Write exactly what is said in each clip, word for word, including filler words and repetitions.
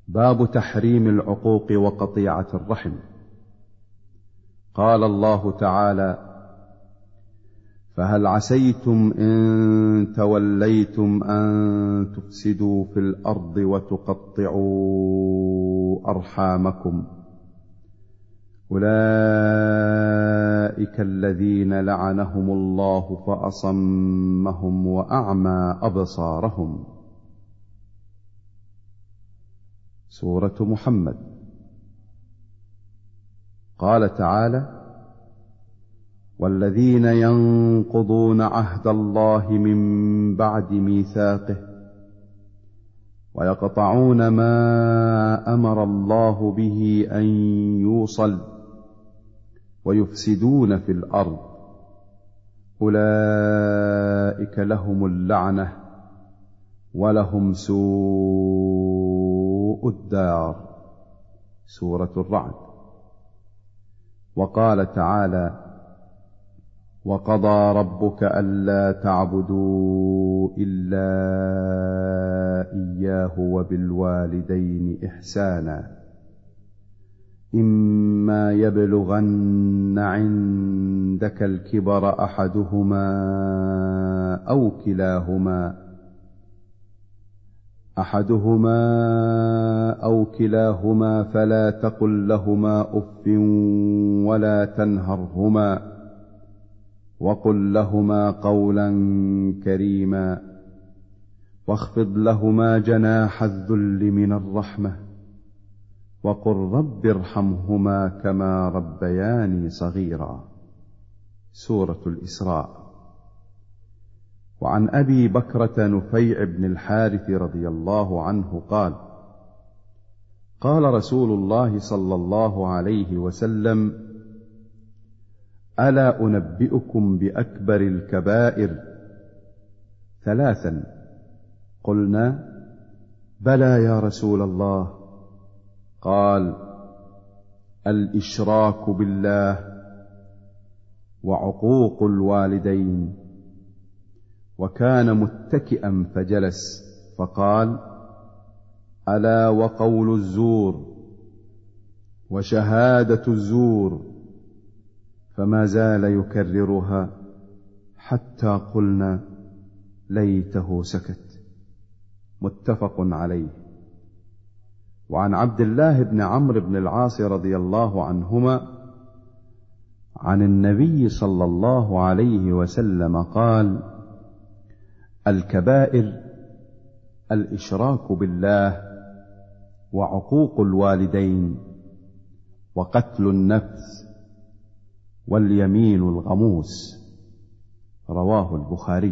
باب تحريم العقوق وقطيعة الرحم. قال الله تعالى: فهل عسيتم إن توليتم أن تفسدوا في الأرض وتقطعوا أرحامكم أولئك الذين لعنهم الله فأصمهم وأعمى أبصارهم. سورة محمد. قال تعالى: والذين ينقضون عهد الله من بعد ميثاقه ويقطعون ما أمر الله به أن يوصل ويفسدون في الأرض أولئك لهم اللعنة ولهم سوء الدار. سورة الرعد. وقال تعالى: وقضى ربك ألا تعبدوا إلا إياه وبالوالدين إحسانا إما يبلغن عندك الكبر أحدهما أو كلاهما أحدهما أو كلاهما فلا تقل لهما أف ولا تنهرهما وقل لهما قولا كريما واخفض لهما جناح الذل من الرحمة وقل رب ارحمهما كما ربياني صغيرا. سورة الإسراء. وعن أبي بكرة نفيع بن الحارث رضي الله عنه قال: قال رسول الله صلى الله عليه وسلم: ألا أنبئكم بأكبر الكبائر؟ ثلاثا. قلنا: بلى يا رسول الله. قال: الإشراك بالله وعقوق الوالدين. وكان متكئا فجلس فقال: ألا وقول الزور وشهادة الزور. فما زال يكررها حتى قلنا: ليته سكت. متفق عليه. وعن عبد الله بن عمرو بن العاص رضي الله عنهما عن النبي صلى الله عليه وسلم قال: الكبائر الإشراك بالله وعقوق الوالدين وقتل النفس واليمين الغموس. رواه البخاري.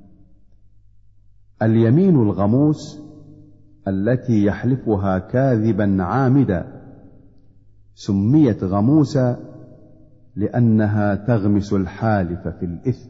اليمين الغموس التي يحلفها كاذبا عامدا سميت غموسا لأنها تغمس الحالف في الإثم.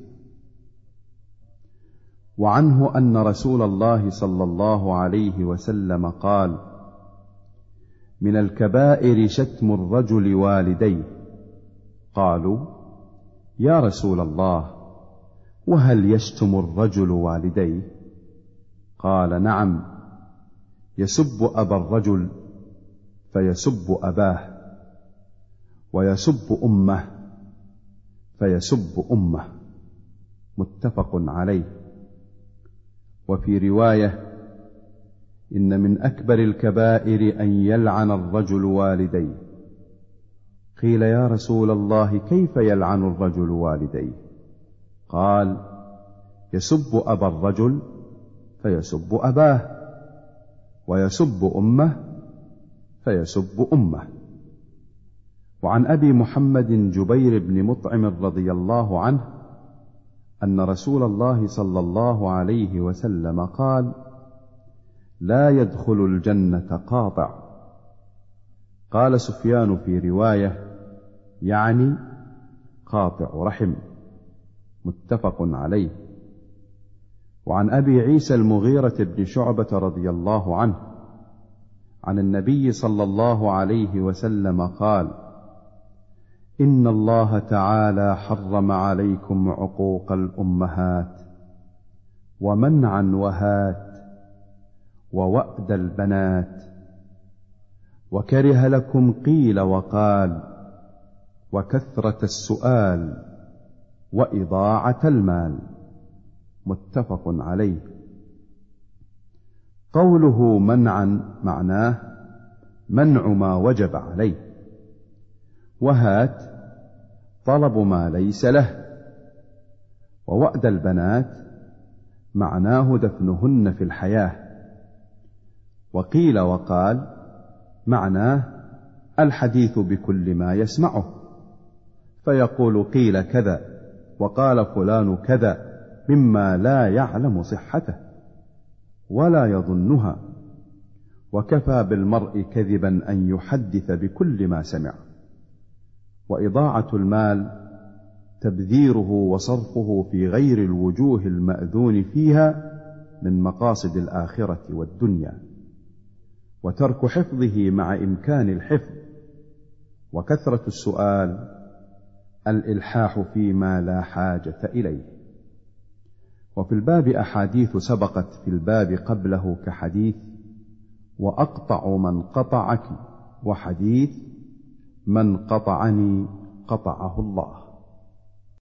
وعنه أن رسول الله صلى الله عليه وسلم قال: من الكبائر شتم الرجل والديه. قالوا: يا رسول الله، وهل يشتم الرجل والديه؟ قال: نعم، يسب أبا الرجل فيسب أباه، ويسب أمه فيسب أمه. متفق عليه. وفي رواية: إن من أكبر الكبائر أن يلعن الرجل والديه. قيل: يا رسول الله، كيف يلعن الرجل والديه؟ قال: يسب أبا الرجل فيسب أباه، ويسب أمه فيسب أمه. وعن أبي محمد جبير بن مطعم رضي الله عنه أن رسول الله صلى الله عليه وسلم قال: لا يدخل الجنة قاطع. قال سفيان في رواية: يعني قاطع رحم. متفق عليه. وعن أبي عيسى المغيرة بن شعبة رضي الله عنه عن النبي صلى الله عليه وسلم قال: إن الله تعالى حرم عليكم عقوق الأمهات ومنعا وهات ووأد البنات وكره لكم قيل وقال وكثرة السؤال وإضاعة المال. متفق عليه. قوله منعا معناه منع ما وجب عليه، وهات طلب ما ليس له، ووأد البنات معناه دفنهن في الحياة. وقيل وقال معناه الحديث بكل ما يسمعه، فيقول قيل كذا وقال فلان كذا مما لا يعلم صحته ولا يظنها، وكفى بالمرء كذبا أن يحدث بكل ما سمع. وإضاعة المال تبذيره وصرفه في غير الوجوه المأذون فيها من مقاصد الآخرة والدنيا، وترك حفظه مع إمكان الحفظ. وكثرة السؤال الإلحاح فيما لا حاجة إليه. وفي الباب أحاديث سبقت في الباب قبله كحديث وأقطع من قطعك، وحديث من قطعني قطعه الله.